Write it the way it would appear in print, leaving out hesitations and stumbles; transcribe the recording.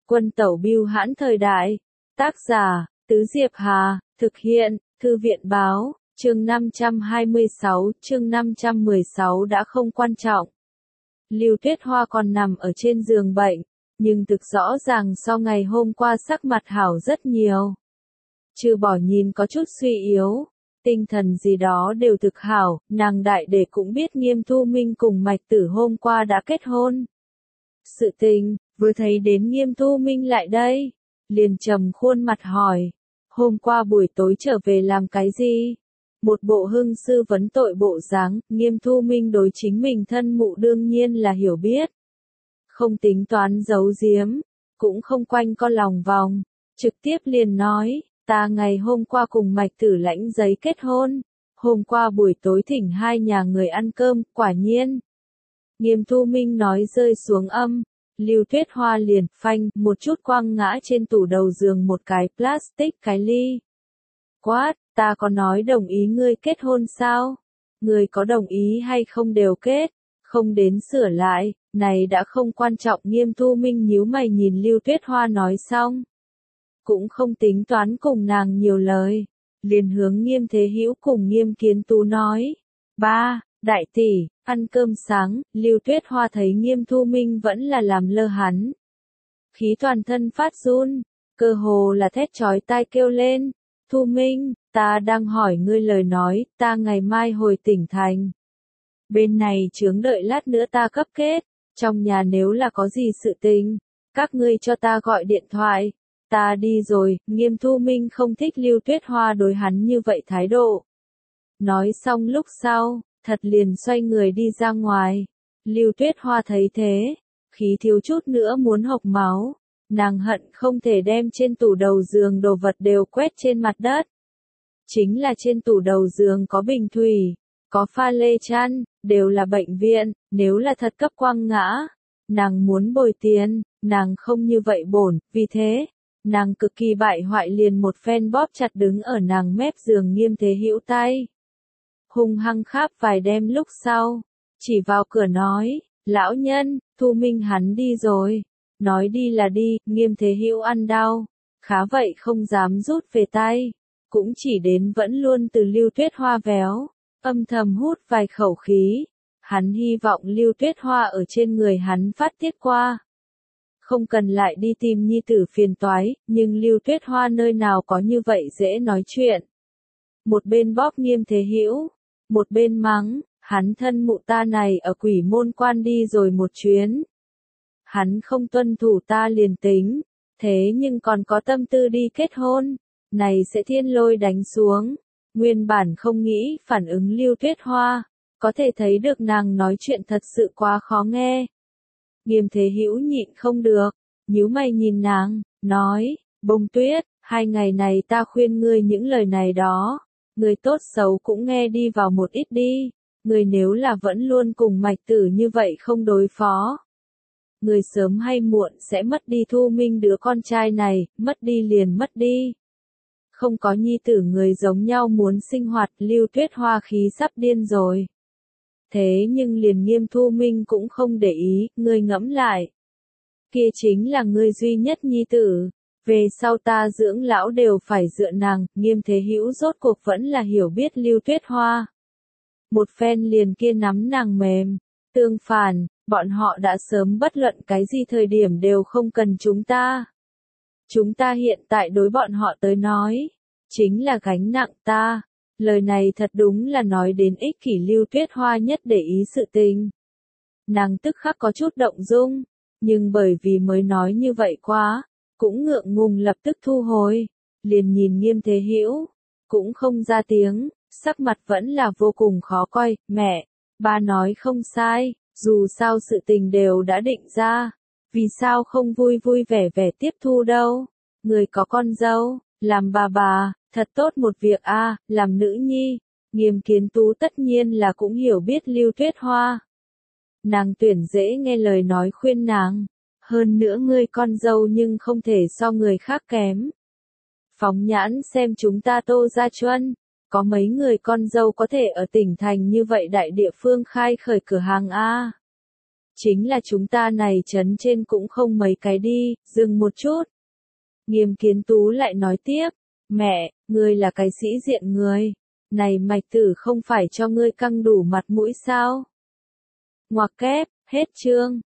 Quân tẩu bưu hãn thời đại. Tác giả, Tứ Diệp Hà, thực hiện, Thư viện báo, chương 526, chương 516 đã không quan trọng. Lưu Tuyết Hoa còn nằm ở trên giường bệnh, nhưng thực rõ ràng sau ngày hôm qua sắc mặt hảo rất nhiều. Trừ bỏ nhìn có chút suy yếu, tinh thần gì đó đều thực hảo, nàng đại đệ cũng biết Nghiêm Thu Minh cùng Mạch Tử hôm qua đã kết hôn. Sự tình, vừa thấy đến Nghiêm Thu Minh lại đây, liền trầm khuôn mặt hỏi, hôm qua buổi tối trở về làm cái gì? Một bộ hưng sư vấn tội bộ dáng, Nghiêm Thu Minh đối chính mình thân mụ đương nhiên là hiểu biết. Không tính toán giấu giếm, cũng không quanh co lòng vòng, trực tiếp liền nói, ta ngày hôm qua cùng Mạch Tử lãnh giấy kết hôn, hôm qua buổi tối thỉnh hai nhà người ăn cơm, quả nhiên. Nghiêm Thu Minh nói rơi xuống âm, Lưu Tuyết Hoa liền phanh một chút quăng ngã trên tủ đầu giường một cái plastic cái ly. Quát, ta có nói đồng ý ngươi kết hôn sao? Ngươi có đồng ý hay không đều kết, không đến sửa lại, này đã không quan trọng. Nghiêm Thu Minh nhíu mày nhìn Lưu Tuyết Hoa nói xong. Cũng không tính toán cùng nàng nhiều lời, liền hướng Nghiêm Thế Hữu cùng Nghiêm Kiến Tú nói. Ba, đại tỷ, ăn cơm sáng. Lưu Tuyết Hoa thấy Nghiêm Thu Minh vẫn là làm lơ hắn. Khí toàn thân phát run, cơ hồ là thét chói tai kêu lên. Thu Minh, ta đang hỏi ngươi lời nói, ta ngày mai hồi tỉnh thành. Bên này chướng đợi lát nữa ta cấp kết, trong nhà nếu là có gì sự tình, các ngươi cho ta gọi điện thoại. Ta đi rồi. Nghiêm Thu Minh không thích Lưu Tuyết Hoa đối hắn như vậy thái độ. Nói xong lúc sau, thật liền xoay người đi ra ngoài. Lưu Tuyết Hoa thấy thế, khí thiếu chút nữa muốn hộc máu. Nàng hận không thể đem trên tủ đầu giường đồ vật đều quét trên mặt đất. Chính là trên tủ đầu giường có bình thủy, có pha lê chăn, đều là bệnh viện, nếu là thật cấp quăng ngã. Nàng muốn bồi tiền, nàng không như vậy bổn, vì thế, nàng cực kỳ bại hoại liền một phen bóp chặt đứng ở nàng mép giường Nghiêm Thế Hữu tay. Hung hăng kháp vài đêm lúc sau, chỉ vào cửa nói, lão nhân, Thu Minh hắn đi rồi. Nói đi là đi. Nghiêm Thế Hữu ăn đau, khá vậy không dám rút về tay, cũng chỉ đến vẫn luôn từ Lưu Tuyết Hoa véo, âm thầm hút vài khẩu khí. Hắn hy vọng Lưu Tuyết Hoa ở trên người hắn phát tiết qua. Không cần lại đi tìm nhi tử phiền toái, nhưng Lưu Tuyết Hoa nơi nào có như vậy dễ nói chuyện. Một bên bóp Nghiêm Thế Hữu, một bên mắng, hắn thân mụ ta này ở Quỷ Môn Quan đi rồi một chuyến. Hắn không tuân thủ ta liền tính, thế nhưng còn có tâm tư đi kết hôn, này sẽ thiên lôi đánh xuống. Nguyên bản không nghĩ phản ứng Lưu Tuyết Hoa, có thể thấy được nàng nói chuyện thật sự quá khó nghe. Nghiêm Thế Hữu nhịn không được, nhíu mày nhìn nàng, nói, Bông Tuyết, 2 ngày này ta khuyên ngươi những lời này đó, ngươi tốt xấu cũng nghe đi vào một ít đi, ngươi nếu là vẫn luôn cùng Mạch Tử như vậy không đối phó. Người sớm hay muộn sẽ mất đi Thu Minh đứa con trai này, mất đi liền mất đi. Không có nhi tử người giống nhau muốn sinh hoạt. Lưu Tuyết Hoa khí sắp điên rồi. Thế nhưng liền Nghiêm Thu Minh cũng không để ý, ngươi ngẫm lại. Kia chính là ngươi duy nhất nhi tử, về sau ta dưỡng lão đều phải dựa nàng. Nghiêm Thế Hữu rốt cuộc vẫn là hiểu biết Lưu Tuyết Hoa. Một phen liền kia nắm nàng mềm, tương phản. Bọn họ đã sớm bất luận cái gì thời điểm đều không cần chúng ta. Chúng ta hiện tại đối bọn họ tới nói, chính là gánh nặng ta. Lời này thật đúng là nói đến ích kỷ. Lưu Tuyết Hoa nhất để ý sự tình. Nàng tức khắc có chút động dung, nhưng bởi vì mới nói như vậy quá, cũng ngượng ngùng lập tức thu hồi. Liền nhìn Nghiêm Thế Hữu, cũng không ra tiếng, sắc mặt vẫn là vô cùng khó coi. Mẹ, ba nói không sai. Dù sao sự tình đều đã định ra, vì sao không vui vui vẻ vẻ tiếp thu đâu? Người có con dâu, làm bà, thật tốt một việc a. Làm nữ nhi. Nghiêm Kiến Tú tất nhiên là cũng hiểu biết Lưu Tuyết Hoa. Nàng tuyển dễ nghe lời nói khuyên nàng, hơn nữa ngươi con dâu nhưng không thể so người khác kém. Phóng nhãn xem chúng ta Tô Gia Chuân, có mấy người con dâu có thể ở tỉnh thành như vậy đại địa phương khai khởi cửa hàng a. Chính là chúng ta này trấn trên cũng không mấy cái đi, dừng một chút. Nghiêm Kiến Tú lại nói tiếp, mẹ, ngươi là cái sĩ diện người. Này Mạch Tử không phải cho ngươi căng đủ mặt mũi sao? Ngoặc kép, hết chương.